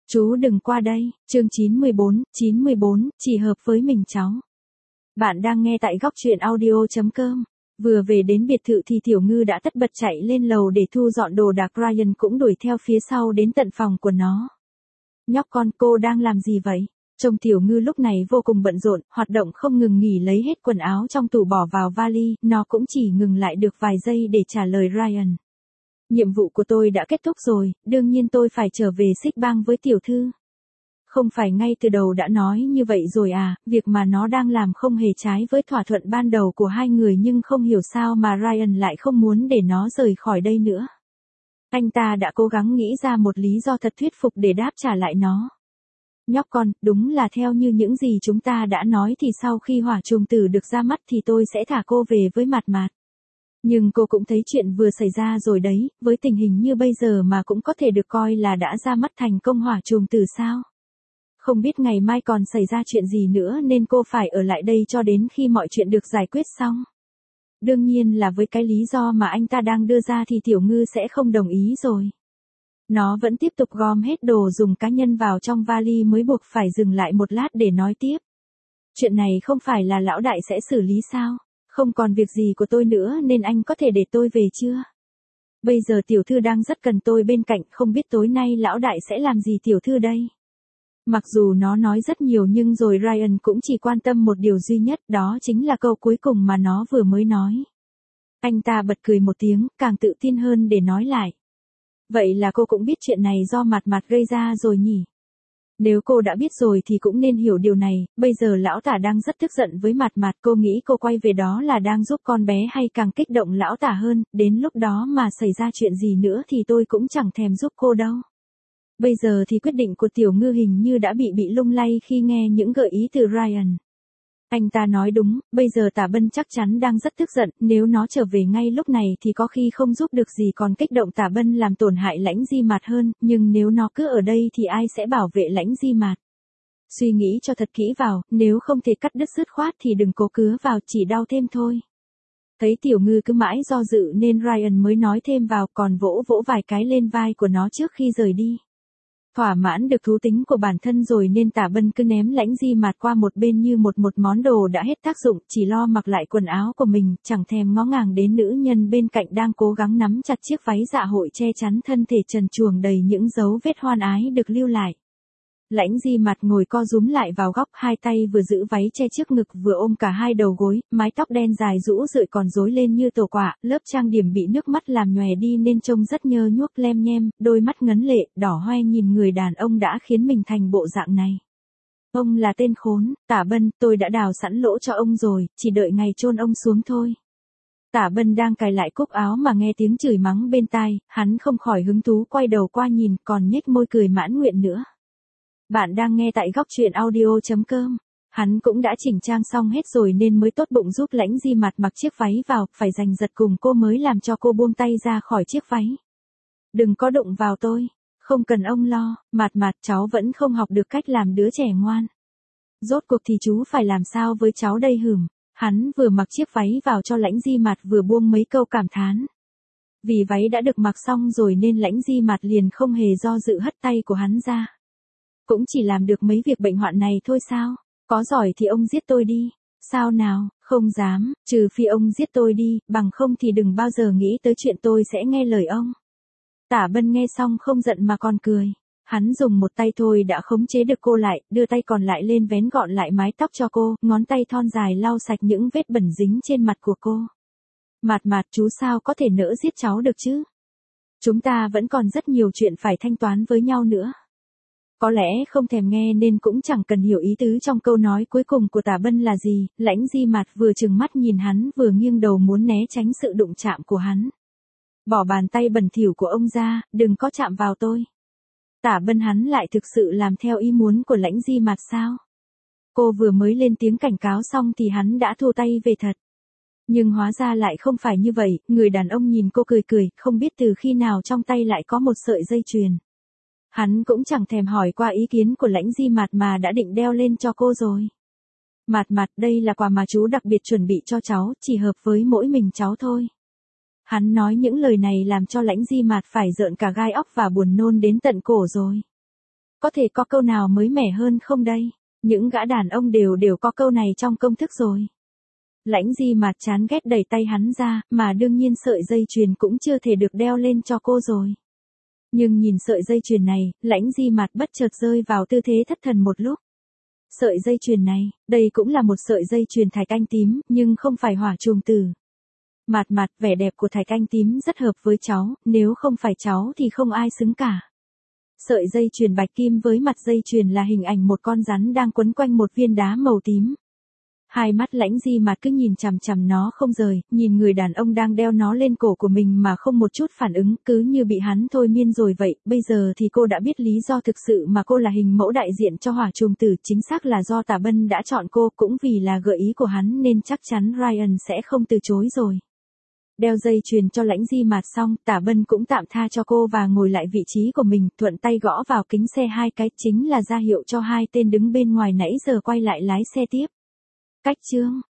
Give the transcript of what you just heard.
Chú đừng qua đây, chương 94, chỉ hợp với mình cháu. Bạn đang nghe tại góc truyện audio.com. Vừa về đến biệt thự thì Tiểu Ngư đã tất bật chạy lên lầu để thu dọn đồ đạc. Ryan cũng đuổi theo phía sau đến tận phòng của nó. Nhóc con, cô đang làm gì vậy? Trông Tiểu Ngư lúc này vô cùng bận rộn, hoạt động không ngừng nghỉ lấy hết quần áo trong tủ bỏ vào vali. Nó cũng chỉ ngừng lại được vài giây để trả lời Ryan. Nhiệm vụ của tôi đã kết thúc rồi, đương nhiên tôi phải trở về xích bang với tiểu thư. Không phải ngay từ đầu đã nói như vậy rồi à, việc mà nó đang làm không hề trái với thỏa thuận ban đầu của hai người, nhưng không hiểu sao mà Ryan lại không muốn để nó rời khỏi đây nữa. Anh ta đã cố gắng nghĩ ra một lý do thật thuyết phục để đáp trả lại nó. Nhóc con, đúng là theo như những gì chúng ta đã nói thì sau khi hỏa trùng tử được ra mắt thì tôi sẽ thả cô về với Mạt Mạt. Nhưng cô cũng thấy chuyện vừa xảy ra rồi đấy, với tình hình như bây giờ mà cũng có thể được coi là đã ra mắt thành công hỏa trùng tử sao? Không biết ngày mai còn xảy ra chuyện gì nữa nên cô phải ở lại đây cho đến khi mọi chuyện được giải quyết xong. Đương nhiên là với cái lý do mà anh ta đang đưa ra thì Tiểu Ngư sẽ không đồng ý rồi. Nó vẫn tiếp tục gom hết đồ dùng cá nhân vào trong vali mới buộc phải dừng lại một lát để nói tiếp. Chuyện này không phải là lão đại sẽ xử lý sao? Không còn việc gì của tôi nữa nên anh có thể để tôi về chưa? Bây giờ tiểu thư đang rất cần tôi bên cạnh, không biết tối nay lão đại sẽ làm gì tiểu thư đây? Mặc dù nó nói rất nhiều nhưng rồi Ryan cũng chỉ quan tâm một điều duy nhất, đó chính là câu cuối cùng mà nó vừa mới nói. Anh ta bật cười một tiếng, càng tự tin hơn để nói lại. Vậy là cô cũng biết chuyện này do Mạt Mạt gây ra rồi nhỉ? Nếu cô đã biết rồi thì cũng nên hiểu điều này, bây giờ lão tả đang rất tức giận với Mạt Mạt, cô nghĩ cô quay về đó là đang giúp con bé hay càng kích động lão tả hơn, đến lúc đó mà xảy ra chuyện gì nữa thì tôi cũng chẳng thèm giúp cô đâu. Bây giờ thì quyết định của Tiểu Ngư hình như đã bị lung lay khi nghe những gợi ý từ Ryan. Anh ta nói đúng, bây giờ Tả Bân chắc chắn đang rất tức giận, nếu nó trở về ngay lúc này thì có khi không giúp được gì còn kích động Tả Bân làm tổn hại Lãnh Di Mạt hơn, nhưng nếu nó cứ ở đây thì ai sẽ bảo vệ Lãnh Di Mạt? Suy nghĩ cho thật kỹ vào, nếu không thể cắt đứt dứt khoát thì đừng cố cứa vào, chỉ đau thêm thôi. Thấy Tiểu Ngư cứ mãi do dự nên Ryan mới nói thêm vào, còn vỗ vài cái lên vai của nó trước khi rời đi. Thỏa mãn được thú tính của bản thân rồi nên Tả Bân cứ ném Lãnh Di Mạt qua một bên như một món đồ đã hết tác dụng, chỉ lo mặc lại quần áo của mình, chẳng thèm ngó ngàng đến nữ nhân bên cạnh đang cố gắng nắm chặt chiếc váy dạ hội che chắn thân thể trần truồng đầy những dấu vết hoan ái được lưu lại. Lãnh Di Mạt ngồi co rúm lại vào góc, hai tay vừa giữ váy che trước ngực vừa ôm cả hai đầu gối, mái tóc đen dài rũ rượi còn rối lên như tổ quả, lớp trang điểm bị nước mắt làm nhòe đi nên trông rất nhơ nhuốc lem nhem, đôi mắt ngấn lệ, đỏ hoe nhìn người đàn ông đã khiến mình thành bộ dạng này. Ông là tên khốn, Tả Bân, tôi đã đào sẵn lỗ cho ông rồi, chỉ đợi ngày chôn ông xuống thôi. Tả Bân đang cài lại cúc áo mà nghe tiếng chửi mắng bên tai, hắn không khỏi hứng thú quay đầu qua nhìn, còn nhếch môi cười mãn nguyện nữa. Bạn đang nghe tại góc truyện audio.com. Hắn cũng đã chỉnh trang xong hết rồi nên mới tốt bụng giúp Lãnh Di Mạt mặc chiếc váy vào, phải giành giật cùng cô mới làm cho cô buông tay ra khỏi chiếc váy. Đừng có đụng vào tôi, không cần ông lo, Mạt Mạt, cháu vẫn không học được cách làm đứa trẻ ngoan. Rốt cuộc thì chú phải làm sao với cháu đây hửm? Hắn vừa mặc chiếc váy vào cho Lãnh Di Mạt vừa buông mấy câu cảm thán. Vì váy đã được mặc xong rồi nên Lãnh Di Mạt liền không hề do dự hất tay của hắn ra. Cũng chỉ làm được mấy việc bệnh hoạn này thôi sao? Có giỏi thì ông giết tôi đi. Sao nào, không dám, trừ phi ông giết tôi đi, bằng không thì đừng bao giờ nghĩ tới chuyện tôi sẽ nghe lời ông. Tả Bân nghe xong không giận mà còn cười. Hắn dùng một tay thôi đã khống chế được cô lại, đưa tay còn lại lên vén gọn lại mái tóc cho cô, ngón tay thon dài lau sạch những vết bẩn dính trên mặt của cô. Mạt Mạt, chú sao có thể nỡ giết cháu được chứ? Chúng ta vẫn còn rất nhiều chuyện phải thanh toán với nhau nữa. Có lẽ không thèm nghe nên cũng chẳng cần hiểu ý tứ trong câu nói cuối cùng của Tả Bân là gì, Lãnh Di Mạt vừa trừng mắt nhìn hắn vừa nghiêng đầu muốn né tránh sự đụng chạm của hắn. Bỏ bàn tay bẩn thỉu của ông ra, đừng có chạm vào tôi. Tả Bân, hắn lại thực sự làm theo ý muốn của Lãnh Di Mạt sao? Cô vừa mới lên tiếng cảnh cáo xong thì hắn đã thua tay về thật. Nhưng hóa ra lại không phải như vậy, người đàn ông nhìn cô cười cười, không biết từ khi nào trong tay lại có một sợi dây chuyền. Hắn cũng chẳng thèm hỏi qua ý kiến của Lãnh Di Mạt mà đã định đeo lên cho cô rồi. Mạt Mạt, đây là quà mà chú đặc biệt chuẩn bị cho cháu, chỉ hợp với mỗi mình cháu thôi. Hắn nói những lời này làm cho Lãnh Di Mạt phải rợn cả gai óc và buồn nôn đến tận cổ rồi. Có thể có câu nào mới mẻ hơn không đây? Những gã đàn ông đều có câu này trong công thức rồi. Lãnh Di Mạt chán ghét đẩy tay hắn ra, mà đương nhiên sợi dây chuyền cũng chưa thể được đeo lên cho cô rồi. Nhưng nhìn sợi dây chuyền này, Lãnh Di Mạt bất chợt rơi vào tư thế thất thần một lúc. Sợi dây chuyền này, đây cũng là một sợi dây chuyền thạch anh tím, nhưng không phải hỏa trùng tử. Mạt Mạt, vẻ đẹp của thạch anh tím rất hợp với cháu, nếu không phải cháu thì không ai xứng cả. Sợi dây chuyền bạch kim với mặt dây chuyền là hình ảnh một con rắn đang quấn quanh một viên đá màu tím. Hai mắt Lãnh Di Mạt cứ nhìn chằm chằm nó không rời, nhìn người đàn ông đang đeo nó lên cổ của mình mà không một chút phản ứng, cứ như bị hắn thôi miên rồi vậy. Bây giờ thì cô đã biết lý do thực sự mà cô là hình mẫu đại diện cho hỏa trùng tử, chính xác là do Tả Bân đã chọn cô, cũng vì là gợi ý của hắn nên chắc chắn Ryan sẽ không từ chối rồi. Đeo dây chuyền cho Lãnh Di Mạt xong, Tả Bân cũng tạm tha cho cô và ngồi lại vị trí của mình, thuận tay gõ vào kính xe hai cái, chính là ra hiệu cho hai tên đứng bên ngoài nãy giờ quay lại lái xe tiếp. Cách chương